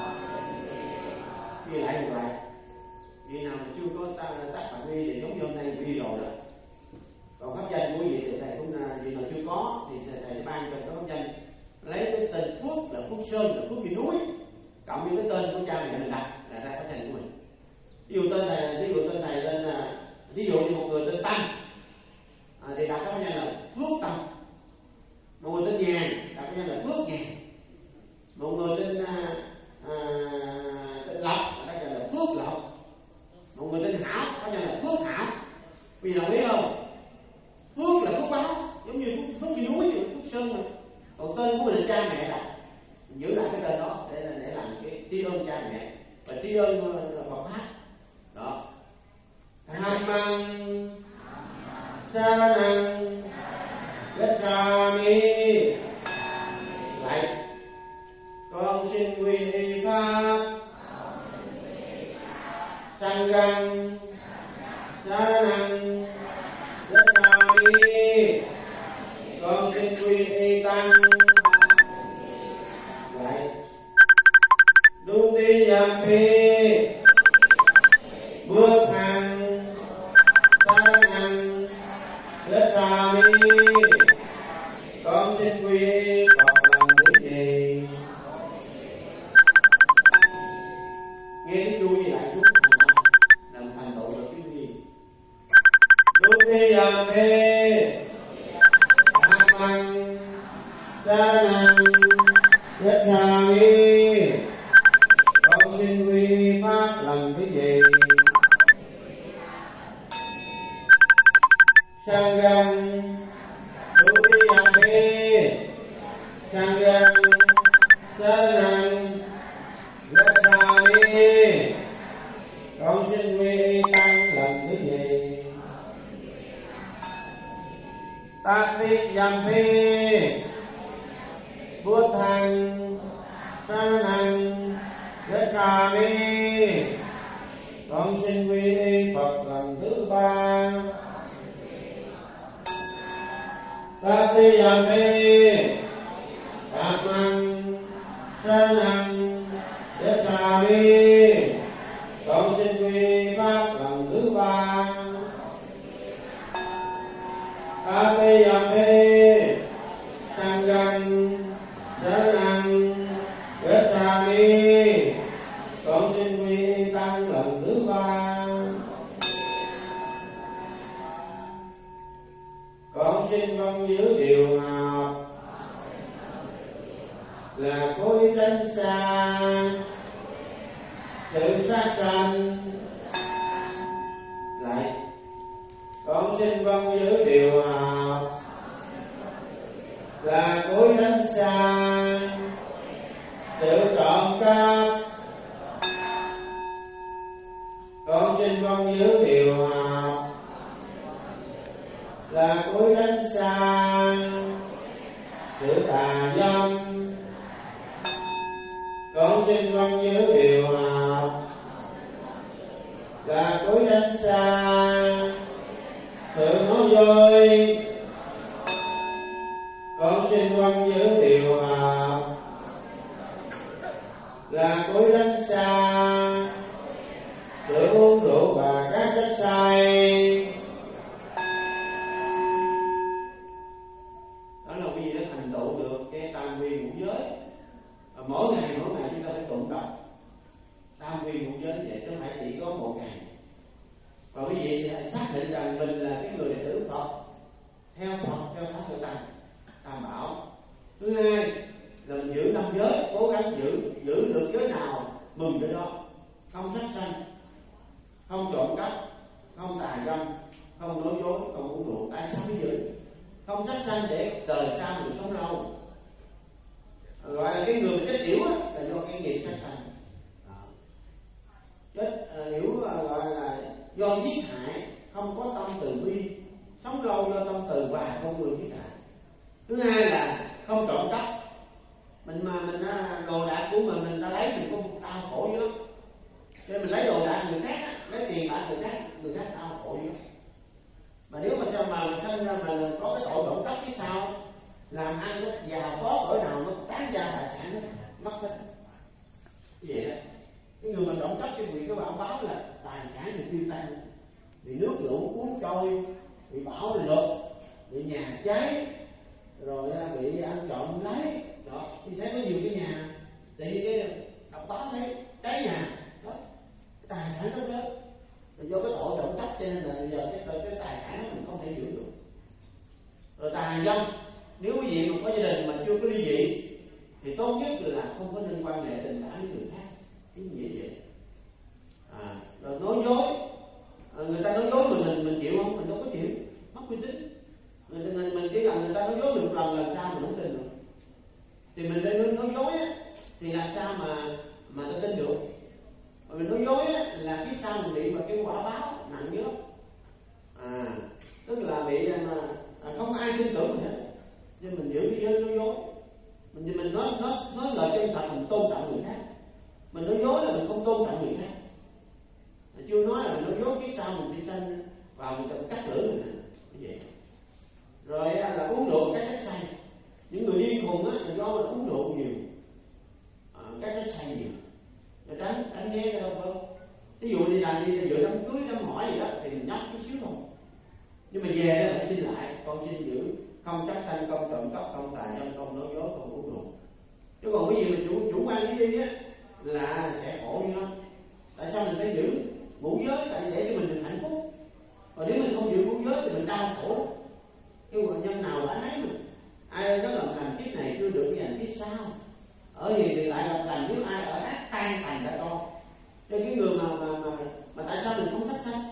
Ghi lại một bài. Vì nào mà chưa có tác phẩm ghi thì giống như hôm nay ghi rồi đó. Còn pháp danh của vị thì thầy cũng là vì mà chưa có thì thầy, thầy ban cho cái pháp danh lấy cái tên Phước là Phước Sơn là Phước Vị Núi cộng với cái tên của cha mẹ mình đặt là ra pháp danh của mình. Ví dụ tên này, ví dụ tên này lên là ví dụ như một người tên Tâm à, thì đặt cái pháp danh là Phước Tâm. Một người tên Nhàn đặt cái danh là Phước Nhàn. Một người tên à, à, tên Lộc đặt cái danh là Phước Lộc. Một người tên Hảo cái danh là Phước Hảo. Vì đồng ý không? Phước là phước báo, giống như phước, phước như núi, phước sơn mà. Còn tên của mình là cha mẹ đặt, giữ lại cái tên đó để để làm cái tri ân cha mẹ và tri ân Phật pháp. Đó. Dhammang Saranang Gacchami. Lại. Con xin quy y pháp. Sanghang Saranang Gacchami. Con xin quy y tăng. Lại. Dutiyampi Buddhang Saranang Gacchami. Con xin quy y Phật lần thứ nhì. Nghe tiếng vui lại chút làm thành tựu được cái gì? Dutiyampi Dhammang Saranang Gacchami. Con xin quy y pháp lần thứ nhì. Sanghang Dutiyampi Sanghang Saranang Gacchami. Con xin quy y tăng lần thứ nhì. Tatiyampi Buddhang Saranang Gacchami. Con xin quy y Phật lần thứ ba. Tatiyampi Dhammang Saranang Gacchami. Con xin quy y pháp lần thứ ba. Tatiyampi Sanghang Saranang Gacchami. Con xin quy y tăng lần thứ ba. Con xin vâng giữ điều học là cối tránh xa tự sát sanh. Lại. Con xin vâng giữ điều học là cối tránh xa tự trộm cắp. Con xin vâng giữ điều học là cối tránh xa sự tà dâm. Con xin vâng giữ điều học là cối tránh xa sự nói dối. Con xin vâng giữ điều học là cối tránh xa sự uống rượu và các chất say. Đó là quý vị đã thành tựu được cái tam quy ngũ giới. Và mỗi ngày mỗi ngày chúng ta phải tụng đọc tam quy ngũ giới vậy, chứ không phải chỉ có một ngày. Và quý vị hãy xác định rằng mình là cái người đệ tử Phật, theo Phật, theo Pháp Phật Tăng Tam Bảo. Thứ hai là mình giữ năm giới, cố gắng giữ giữ được giới nào mừng giới đó, không sát sanh, không trộm cắp, không tà dâm, không nói dối, không uống rượu. Tại sao mới giữ? Không sát sanh để đời sau mình sống lâu. Gọi là cái người chết yểu là do cái nghiệp sát sanh. Chết yểu gọi là do giết hại, không có tâm từ bi, sống lâu do tâm từ và không người giết hại. Thứ hai là không trộm cắp. Mình mà mình đồ đạc của mình mình ta lấy mình cũng đau khổ dữ lắm. Cho nên mình lấy đồ đạc người khác, lấy tiền bạc người khác, người khác đau khổ dữ lắm. Mà nếu mà sao mà mình sinh ra mà có cái tội trộm cắp phía sau, làm ăn nó giàu có cỡ nào nó tán gia tài sản nó mất hết. Vậy đó. Cái người mà trộm cắp cái việc cái bão báo là tài sản bị tiêu tan, bị nước lũ cuốn trôi, bị bão lụt, bị nhà cháy, rồi bị ăn trộm lấy. Đó, thì thấy có nhiều cái nhà, thì cái đọc báo thấy cháy nhà, đó, tài sản rất lớn. Do cái tội trộm cắp cho nên là giờ cái, cái, cái tài sản mình không thể giữ được. Rồi tà dâm, nếu quý vị mà có gia đình mà chưa có ly dị thì tốt nhất là không có nên quan hệ tình cảm với người khác. Cái gì vậy? À, rồi nói dối, à, người ta nói dối mình mình mình chịu không? Mình đâu có chịu, mất uy tín. Mình mình mình chỉ cần người ta nói dối mình một lần lần sau mình không tin được. Thì mình nên nói dối á, thì làm sao mà mà ta tin được? Mà mình nói dối á, là phía sau mình bị mà cái quả báo nặng dữ lắm. À, tức là bị mà à, không ai tin tưởng mình hết. Nhưng mình giữ cái giới nói dối, mình mình nói nói nói lời chân thật, mình tôn trọng người khác. Mình nói dối là mình không tôn trọng người khác. Mình chưa nói là mình nói dối phía sau mình đi sanh vào mình cần cắt lưỡi mình như vậy. Rồi là uống rượu các chất say. Những người điên khùng á là do là uống rượu nhiều, à, các chất say nhiều. Rồi tránh tránh né ra đâu không? Ví dụ đi làm đi dự đám cưới đám hỏi gì đó thì mình nhắc chút xíu thôi. Nhưng mà về đó lại xin lại, con xin giữ không sát sanh, không trộm cắp, không tà dâm, không nói dối, không uống rượu. Chứ còn cái gì mà chủ chủ quan cái đi á là sẽ khổ như lắm. Tại sao mình phải giữ ngũ giới? Tại để cho mình được hạnh phúc. Còn nếu mình không giữ ngũ giới thì mình đau khổ. Chứ còn nhân nào đã nấy mình. Ai đó làm làm kiếp này chưa được cái hành kiếp sau. Ở hiền thì lại làm làm, nếu ai ở ác tan thành đã con. Cho cái người mà mà mà, mà tại sao mình không sát sanh?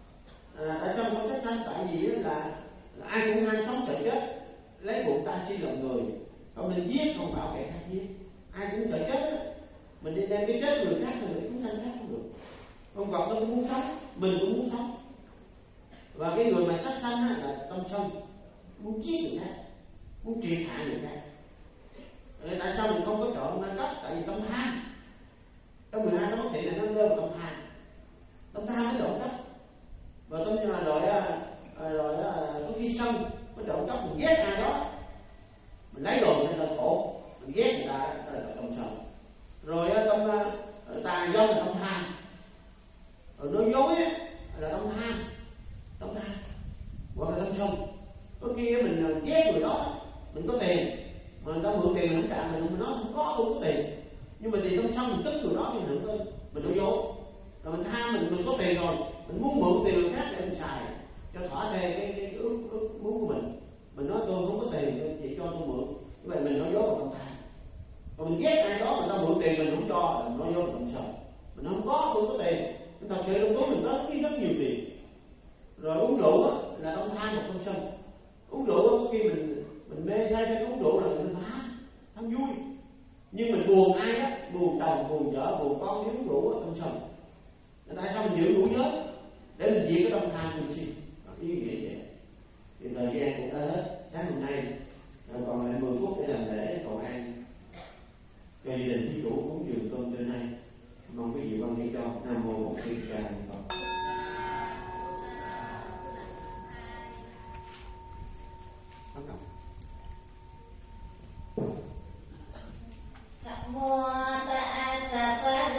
À, tại sao mình không sát sanh? Tại vì là, là ai cũng ham sống sợ chết, lấy bụng ta si lòng người. Còn mình giết không bảo kẻ khác giết. Ai cũng sợ chết đó. Mình đi đem cái chết người khác thì mình cũng sanh khác không được. Con vật nó cũng muốn sống, mình cũng muốn sống. Và cái người mà sát sanh là tâm sân, muốn giết người khác, muốn triệt hạ người khác. Rồi tại sao mình không có chọn nâng cấp? Tại vì tâm tham. Trong mười hai nó mất thiện là nó rơi vào tâm tham. Tâm tham mới trộm cắp. Và tâm là rồi rồi có khi sân mới trộm cắp, mình ghét ai đó, mình lấy đồ nên là khổ, mình ghét người ta là tâm sân. Rồi tâm tà dâm là tâm tham. Rồi nói dối là tâm tham, tâm tham hoặc là tâm sân. Có khi mình ghét người đó, mình có tiền mà người ta mượn tiền mình không trả, mình mình nói không có, không có tiền, nhưng mà tiền tâm sân mình tức người đó thì mình thôi, mình nói dối. Rồi mình tham, mình mình có tiền rồi, mình muốn mượn tiền người khác để mình xài cho thỏa thuê cái, cái, cái ước, ước muốn của mình. Mình nói tôi không có tiền, chị cho tôi mượn, như vậy mình nói dối là tâm tham. Còn mình ghét ai đó người ta mượn tiền mình không cho, mình nói dối là tâm sân. Mình không có, tôi không có tiền, nhưng thật sự trong túi mình có rất nhiều tiền. Rồi uống rượu là tâm tham và tâm sân. Uống rượu có khi mình mình mê say cái uống rượu là mình tham, tham vui. Nhưng mình buồn ai đó, buồn chồng, buồn vợ, buồn con nếu uống rượu tâm sân. Tại sao mình giữ ngũ giới? Để mình diệt cái tâm tham thường xuyên. Ý nghĩa vậy. Thì thời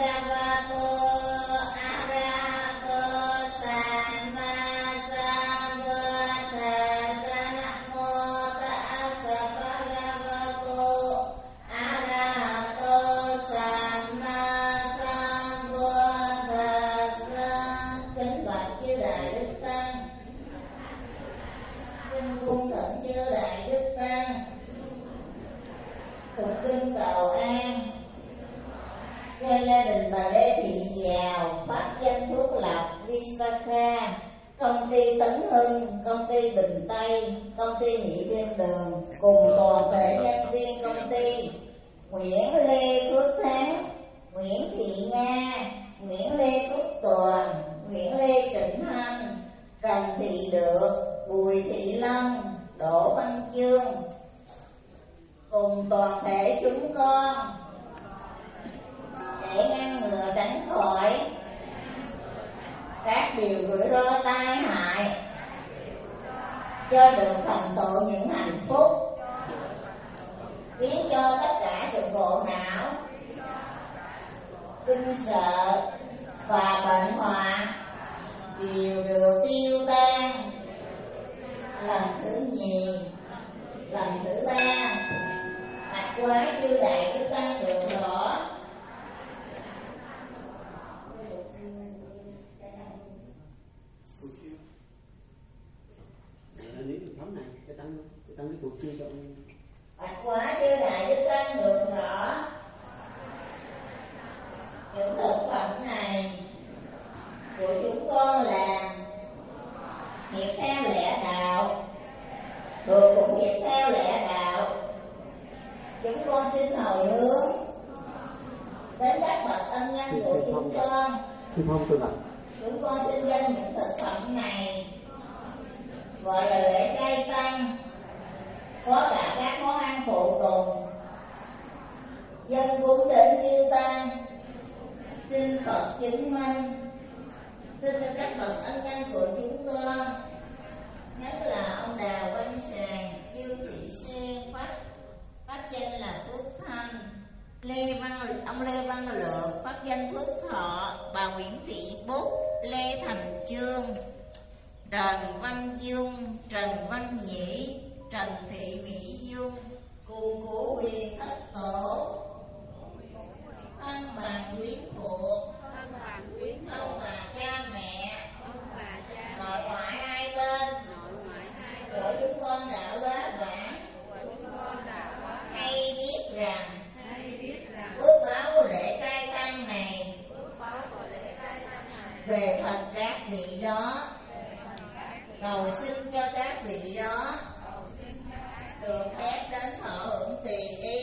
Kinh cầu an cho gia đình bà Lê Thị Giàu, pháp danh Phước Lộc, Visakha, công ty Tấn Hưng, công ty Bình Tây, công ty Nhị Thiên Đường, cùng toàn thể nhân viên công ty Nguyễn Lê Phước Thắng, Nguyễn Thị Nga, Nguyễn Lê Phước Toàn, Nguyễn Lê Trịnh Hanh, Trần Thị Được, Bùi Thị Lân, Đỗ Văn Chương, cùng toàn thể chúng con để ngăn ngừa tránh khỏi các điều rủi ro tai hại, cho được thành tựu những hạnh phúc, khiến cho tất cả sự khổ não, kinh sợ và bệnh họa đều được tiêu tan. Lần thứ nhì, lần thứ ba, bạch quá chư đại đức tăng được rõ. Bạch quá chư đại đức tăng được rõ. Những thực phẩm này của chúng con làm nghiệp theo lẽ đạo, rồi cũng nghiệp theo lẽ đạo. Chúng con xin hồi hướng đến các bậc ân nhân của chúng con. Chúng con xin dâng những thực phẩm này, gọi là lễ trai tăng, có cả các món ăn phụ tùng, dân cúng đến chư tăng. Xin Phật chứng minh, xin cho các bậc ân nhân của chúng con, nhất là ông Đào Văn Sàng, Dương Thị Sen, Pháp pháp danh là Phước Thanh, Lê Văn ông Lê Văn Lượng, pháp danh Phước Thọ, bà Nguyễn Thị Bút, Lê Thành Chương, Trần Văn Dung, Trần Văn Nhĩ, Trần Thị Mỹ Dung, cùng của quyền thất tổ, thân bà quyến thuộc, ông bà cha mẹ, nội ngoại hai bên của chúng con đã quá vãng, hay biết rằng phước báo của lễ trai tăng này về phần các vị đó, cầu xin cho các vị đó được phép đến thọ hưởng tùy ý.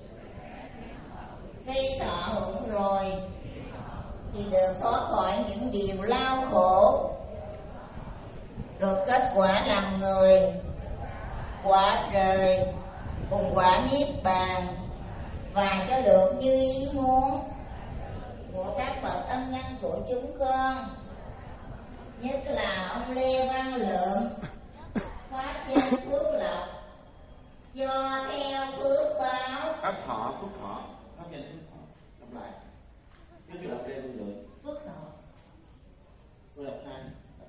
Khi thọ hưởng rồi thì được thoát khỏi những điều lao khổ, được kết quả làm người, quả trời cùng quả niết bàn, và cho được như ý muốn của các bậc ân nhân của chúng con, nhất là ông Lê Văn Lượng, pháp danh Phước Lộc, do theo phước báo. Pháp thọ, phước thọ, pháp danh phước thọ. Đọc lại. Nếu chưa đọc Lê Văn Lượng. Phước thọ. Tôi đọc sai.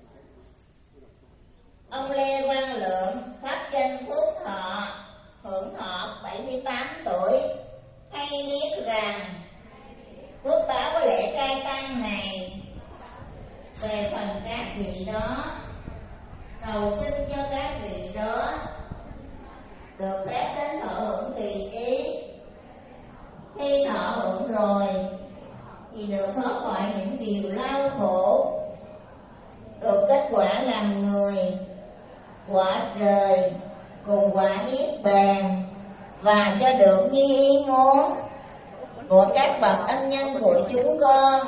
Ông Lê Văn Lượng, pháp danh Phước Thọ, hưởng thọ bảy mươi tám tuổi, hay biết rằng phước báo của lễ trai tăng này về phần các vị đó, cầu xin cho các vị đó được phép đến thọ hưởng tùy ý. Khi thọ hưởng rồi thì được thoát khỏi những điều lao khổ, được kết quả làm người, quả trời cùng quả niết bàn, và cho được như ý muốn của các bậc ân nhân của chúng con,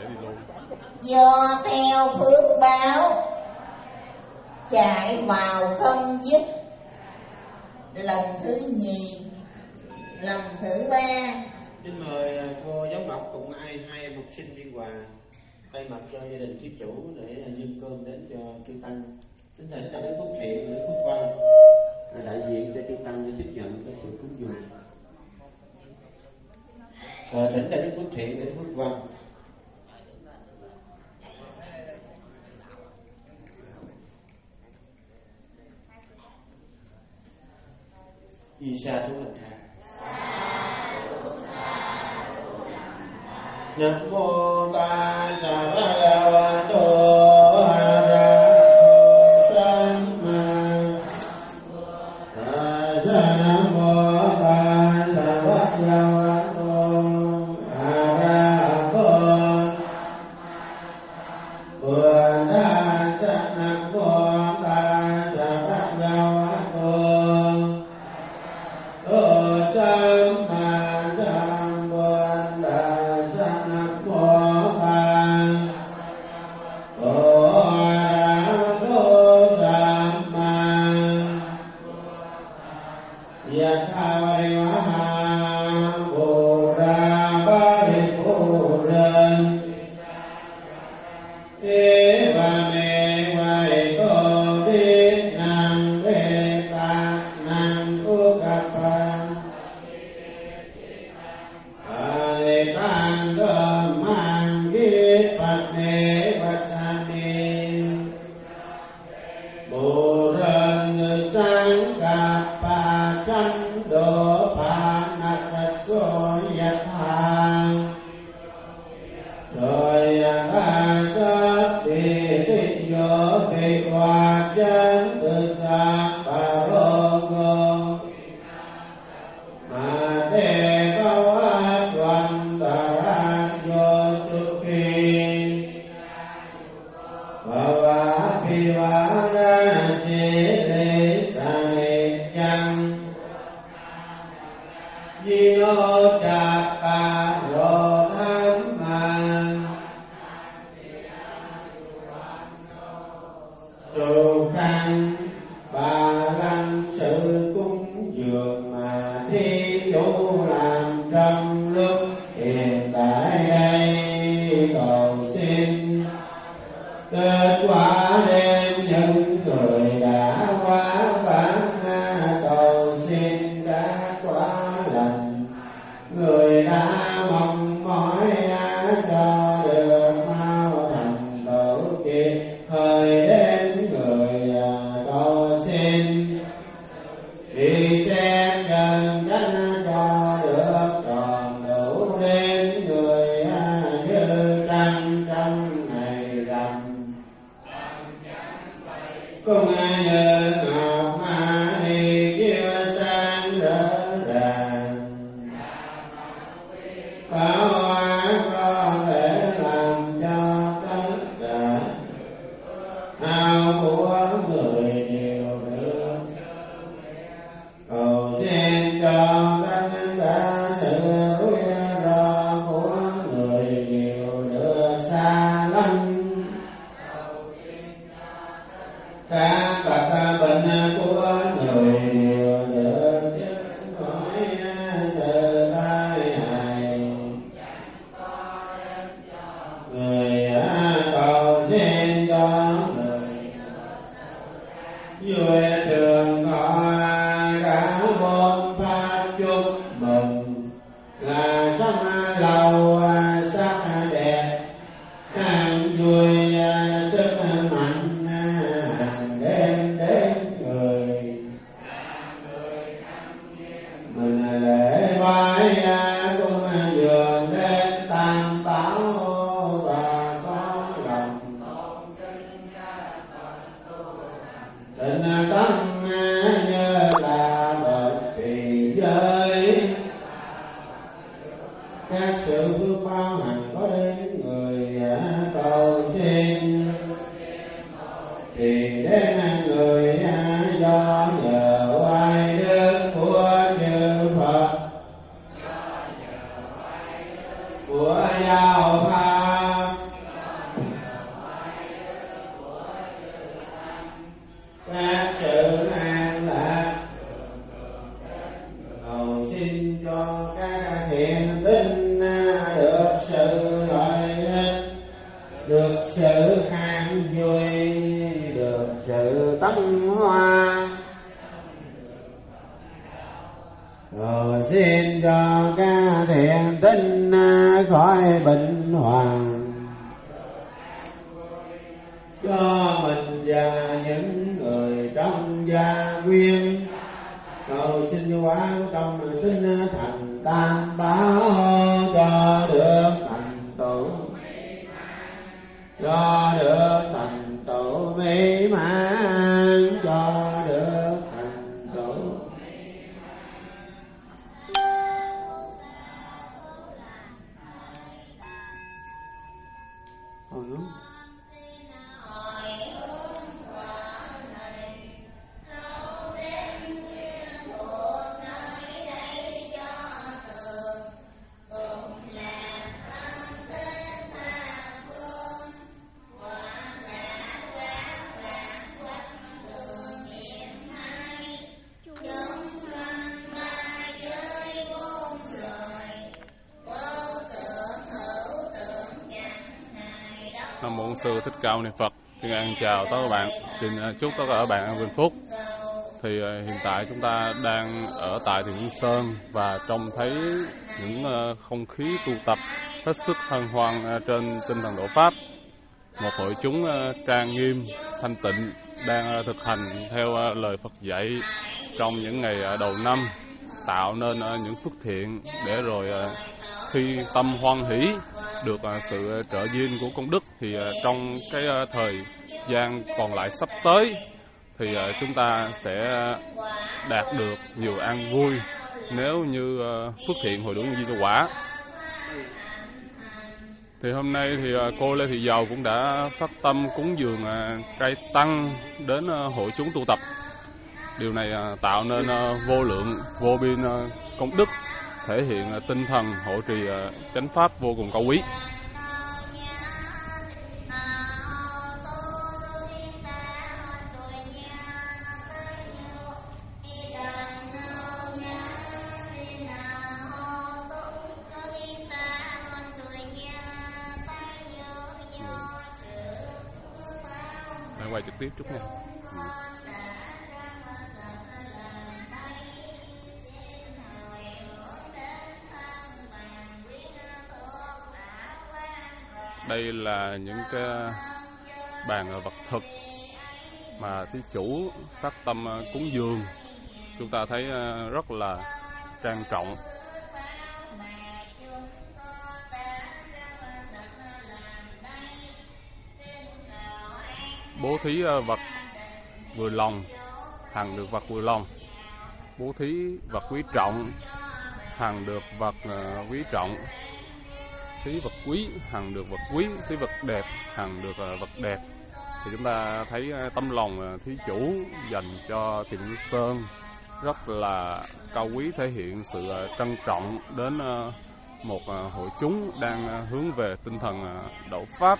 do theo phước báo chạy vào không dứt. Lần thứ nhì, lần thứ ba. Xin mời cô giáo Ngọc cùng ai hai em học sinh đi quà thay mặt cho gia đình thí chủ để dâng cơm đến cho chư tăng. Xin thỉnh đại đức Phước Thiện, đại đức Phước Văn đại diện cho chư tăng để tiếp nhận cái sự cúng dường. À, thỉnh đại đức Phước Thiện, đại đức Phước Văn. Di sa thủ hành thang. Nam mô Tassa Bhagavato Arahato Samma Tassa. Nam mô Tassa Bhagavato Arahato Buddhassa. Nam mô Tassa Bhagavato Samma Sambuddhassa. Nam mô Arahato Samma Yatha Varivaha Pura Paripurran Eva me Vaiko Nam Veta Nam Ukapa Alikan Mang Git Phật Nê Phật Sa Ni Bồ Rần Sang Cạp Bà Chánh Đô Phà Nạc Sô Yat Thang Rồi Bà Sát Tì Tích Vô Thị Hoạt Chánh Tự Sát Bà Rô Ngô Mà Đề Cao Ác Văn Tà Rát Vô Sukhi Và Vã Phi Vã Ra Sĩ Lê Sa Nê Chăng Di Nô Chạc Bà Rô Tham Mạng Trụ Khanh Bà Lăng Sự Cúng Dường Mà Thi Chủ làm trong lúc hiện tại đây cầu xin kết quả đem những người đã quá vãng cầu xin các quả lành người đã mong mỏi cho được mau thành tựu kịp thời đến người cầu xin đi xem chân chánh cho được tròn đủ đến người như trăng trong ngày rằm cùng như ngọc ma đi chia sáng rỡ ràng bảo hoa có thể làm cho tất cả ao của người đều được cầu xin cho tất cả sự rủi ro của người đều được xa lánh các bậc bệnh của người đều được chữa khỏi sự tai hại người cầu xin cho người vui trường thọ cả bốn pháp chúc mừng là sống lâu sắc đẹp hàng vui sức mạnh hàng đêm đến người mình lễ vái cung dường đến tam bảo và có lòng tình tâm như là bậc trì giới các sự phước bao hằng có đến người cầu xin thì đến người do nhờ oai đức của chư Phật của giáo pháp các sự an lạc cầu xin cho các thiện tinh được sự lợi ích được sự an vui được sự tấn hoa cầu xin cho các thiện tinh khỏi bệnh hoạn cho mình và những người trong gia quyến cầu xin quả trong tinh thành tam bảo cho được thành tựu, cho được thành tựu mỹ mãn, cho được thành tựu. Hồi hướng Nam mô Sư Thích Ca Mâu Ni Phật. Xin ăn chào tất cả các bạn. Xin chúc tất cả các bạn an vui phúc. Thì uh, hiện tại chúng ta đang ở tại Thiền Hương Sơn và trông thấy những uh, không khí tu tập hết sức hân hoan uh, trên tinh thần độ pháp. Một hội chúng uh, trang nghiêm, thanh tịnh đang uh, thực hành theo uh, lời Phật dạy trong những ngày uh, đầu năm, tạo nên uh, những phước thiện để rồi uh, khi tâm hoan hỷ được uh, sự trợ duyên của công đức thì uh, trong cái uh, thời gian còn lại sắp tới thì uh, chúng ta sẽ đạt được nhiều an vui nếu như uh, phước thiện hồi hướng Di Quả. Thì hôm nay thì uh, cô Lê Thị Dầu cũng đã phát tâm cúng dường uh, trai tăng đến uh, hội chúng tu tập. Điều này uh, tạo nên uh, vô lượng vô biên uh, công đức, thể hiện uh, tinh thần hộ trì uh, chánh pháp vô cùng cao quý. Quay trực tiếp chút nha. Ừ. Đây là những cái bàn vật thực mà thí chủ phát tâm cúng dường. Chúng ta thấy rất là trang trọng. Bố thí vật vừa lòng, hằng được vật vừa lòng. Bố thí vật quý trọng, hằng được vật quý trọng. Thí vật quý, hằng được vật quý. Thí vật đẹp, hằng được vật đẹp. Thì chúng ta thấy tấm lòng thí chủ dành cho Thiền Hương Sơn rất là cao quý, thể hiện sự trân trọng đến một hội chúng đang hướng về tinh thần đạo pháp.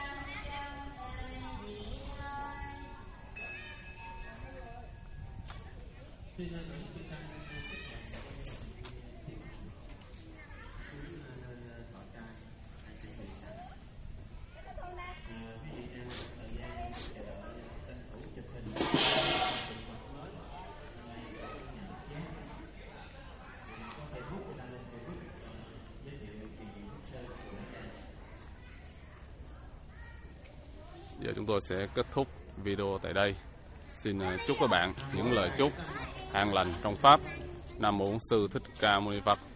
Giờ chúng tôi sẽ kết thúc video tại đây. Xin chúc các bạn những lời chúc an lành trong pháp. Nam mô Sư Thích Ca Mâu Ni Phật.